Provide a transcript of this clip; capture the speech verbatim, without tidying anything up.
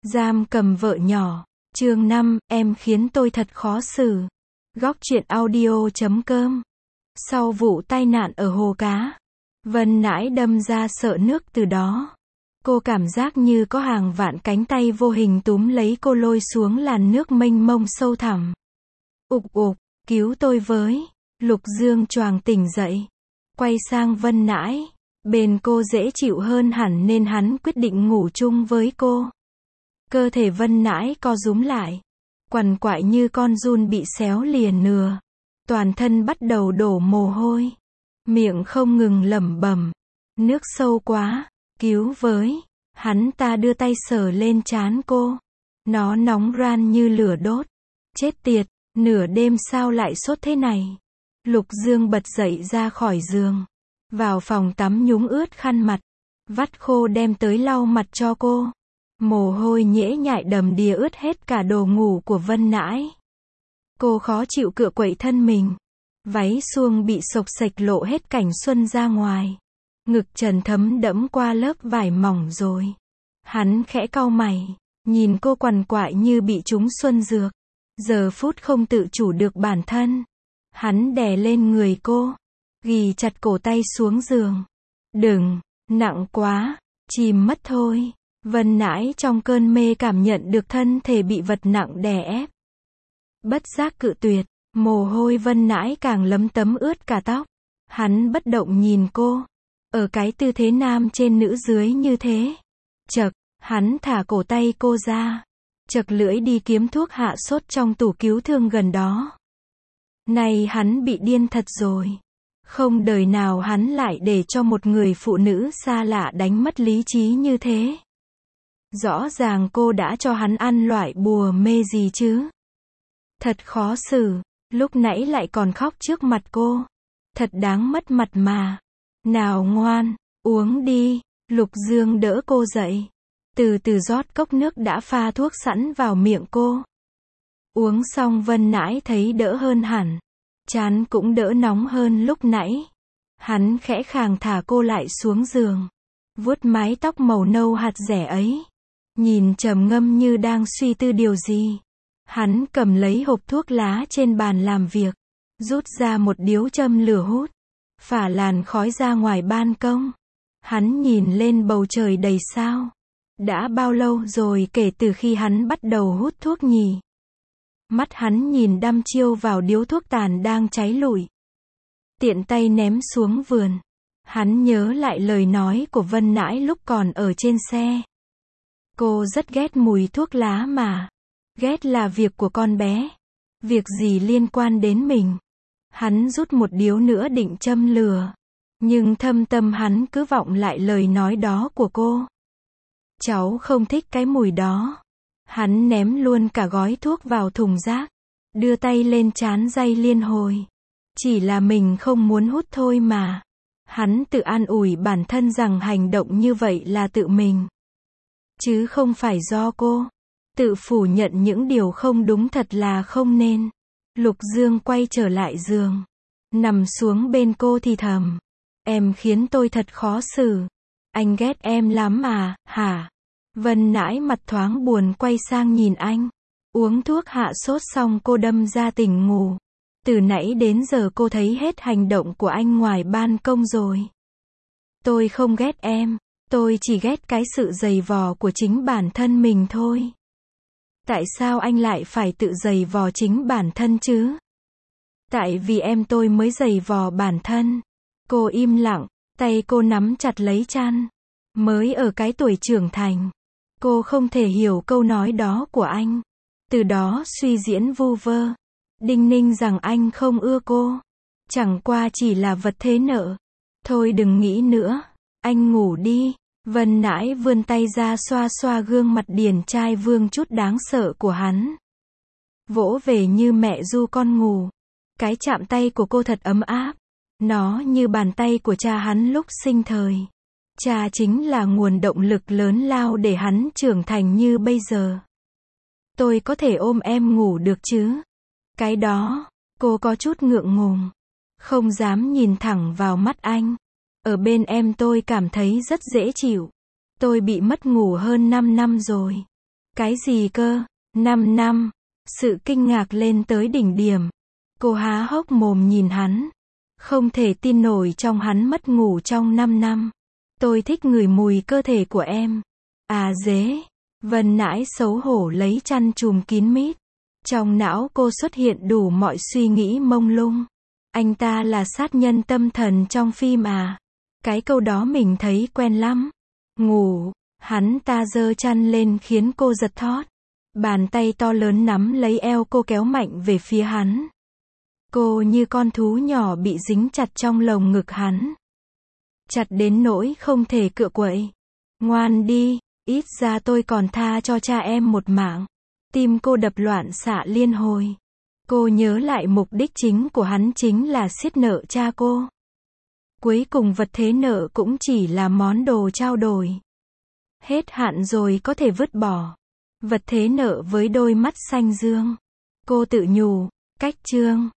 Giam cầm vợ nhỏ. Chương năm, em khiến tôi thật khó xử. Góc truyện audio chấm com. Sau vụ tai nạn ở hồ cá, Vân Nãi đâm ra sợ nước từ đó. Cô cảm giác như có hàng vạn cánh tay vô hình túm lấy cô lôi xuống làn nước mênh mông sâu thẳm. Ục ục, cứu tôi với. Lục Dương choàng tỉnh dậy. Quay sang Vân Nãi. Bên cô dễ chịu hơn hẳn nên hắn quyết định ngủ chung với cô. Cơ thể Vân Nãi co rúm lại. Quằn quại như con giun bị xéo lìa nửa. Toàn thân bắt đầu đổ mồ hôi. Miệng không ngừng lẩm bẩm. Nước sâu quá, cứu với. Hắn ta đưa tay sờ lên trán cô. Nó nóng ran như lửa đốt. Chết tiệt, nửa đêm sao lại sốt thế này. Lục Dương bật dậy ra khỏi giường. Vào phòng tắm nhúng ướt khăn mặt. Vắt khô đem tới lau mặt cho cô. Mồ hôi nhễ nhại đầm đìa ướt hết cả đồ ngủ của Vân Nãi. Cô khó chịu cựa quậy thân mình. Váy suông bị xộc xệch lộ hết cảnh xuân ra ngoài. Ngực trần thấm đẫm qua lớp vải mỏng rồi. Hắn khẽ cau mày. Nhìn cô quằn quại như bị trúng xuân dược. Giờ phút không tự chủ được bản thân. Hắn đè lên người cô. Ghì chặt cổ tay xuống giường. Đừng, nặng quá, chìm mất thôi. Vân Nãi trong cơn mê cảm nhận được thân thể bị vật nặng đè ép. Bất giác cự tuyệt, mồ hôi Vân Nãi càng lấm tấm ướt cả tóc. Hắn bất động nhìn cô. Ở cái tư thế nam trên nữ dưới như thế. Chậc, hắn thả cổ tay cô ra. Chậc lưỡi đi kiếm thuốc hạ sốt trong tủ cứu thương gần đó. Này hắn bị điên thật rồi. Không đời nào hắn lại để cho một người phụ nữ xa lạ đánh mất lý trí như thế. Rõ ràng cô đã cho hắn ăn loại bùa mê gì chứ. Thật khó xử, lúc nãy lại còn khóc trước mặt cô. Thật đáng mất mặt mà. Nào ngoan, uống đi. Lục Dương đỡ cô dậy. Từ từ rót cốc nước đã pha thuốc sẵn vào miệng cô. Uống xong Vân Nãi thấy đỡ hơn hẳn. Trán cũng đỡ nóng hơn lúc nãy. Hắn khẽ khàng thả cô lại xuống giường. Vuốt mái tóc màu nâu hạt rẻ ấy. Nhìn trầm ngâm như đang suy tư điều gì. Hắn cầm lấy hộp thuốc lá trên bàn làm việc. Rút ra một điếu châm lửa hút. Phả làn khói ra ngoài ban công. Hắn nhìn lên bầu trời đầy sao. Đã bao lâu rồi kể từ khi hắn bắt đầu hút thuốc nhỉ? Mắt hắn nhìn đăm chiêu vào điếu thuốc tàn đang cháy lụi. Tiện tay ném xuống vườn. Hắn nhớ lại lời nói của Vân Nãi lúc còn ở trên xe. Cô rất ghét mùi thuốc lá mà. Ghét là việc của con bé. Việc gì liên quan đến mình. Hắn rút một điếu nữa định châm lửa. Nhưng thâm tâm hắn cứ vọng lại lời nói đó của cô. Cháu không thích cái mùi đó. Hắn ném luôn cả gói thuốc vào thùng rác. Đưa tay lên trán day liên hồi. Chỉ là mình không muốn hút thôi mà. Hắn tự an ủi bản thân rằng hành động như vậy là tự mình. Chứ không phải do cô. Tự phủ nhận những điều không đúng thật là không nên. Lục Dương quay trở lại giường. Nằm xuống bên cô thì thầm. Em khiến tôi thật khó xử. Anh ghét em lắm à, hả? Vân Nãi mặt thoáng buồn quay sang nhìn anh. Uống thuốc hạ sốt xong cô đâm ra tỉnh ngủ. Từ nãy đến giờ cô thấy hết hành động của anh ngoài ban công rồi. Tôi không ghét em. Tôi chỉ ghét cái sự giày vò của chính bản thân mình thôi. Tại sao anh lại phải tự giày vò chính bản thân chứ? Tại vì em tôi mới giày vò bản thân. Cô im lặng, tay cô nắm chặt lấy chăn. Mới ở cái tuổi trưởng thành. Cô không thể hiểu câu nói đó của anh. Từ đó suy diễn vu vơ. Đinh ninh rằng anh không ưa cô. Chẳng qua chỉ là vật thế nợ. Thôi đừng nghĩ nữa. Anh ngủ đi. Vân Nãi vươn tay ra xoa xoa gương mặt điển trai vương chút đáng sợ của hắn. Vỗ về như mẹ ru con ngủ. Cái chạm tay của cô thật ấm áp. Nó như bàn tay của cha hắn lúc sinh thời. Cha chính là nguồn động lực lớn lao để hắn trưởng thành như bây giờ. Tôi có thể ôm em ngủ được chứ? Cái đó, cô có chút ngượng ngùng. Không dám nhìn thẳng vào mắt anh. Ở bên em tôi cảm thấy rất dễ chịu. Tôi bị mất ngủ hơn năm năm rồi. Cái gì cơ? Năm năm. Sự kinh ngạc lên tới đỉnh điểm. Cô há hốc mồm nhìn hắn. Không thể tin nổi trong hắn mất ngủ trong năm năm. Tôi thích ngửi mùi cơ thể của em. À dế. Vân Nãi xấu hổ lấy chăn trùm kín mít. Trong não cô xuất hiện đủ mọi suy nghĩ mông lung. Anh ta là sát nhân tâm thần trong phim à? Cái câu đó mình thấy quen lắm. Ngủ. Hắn ta giơ chăn lên khiến cô giật thót. Bàn tay to lớn nắm lấy eo cô kéo mạnh về phía hắn. Cô như con thú nhỏ bị dính chặt trong lồng ngực hắn. Chặt đến nỗi không thể cựa quậy. Ngoan đi, ít ra tôi còn tha cho cha em một mạng. Tim cô đập loạn xạ liên hồi. Cô nhớ lại mục đích chính của hắn chính là xiết nợ cha cô. Cuối cùng vật thế nợ cũng chỉ là món đồ trao đổi. Hết hạn rồi có thể vứt bỏ. Vật thế nợ với đôi mắt xanh dương. Cô tự nhủ, cách chương.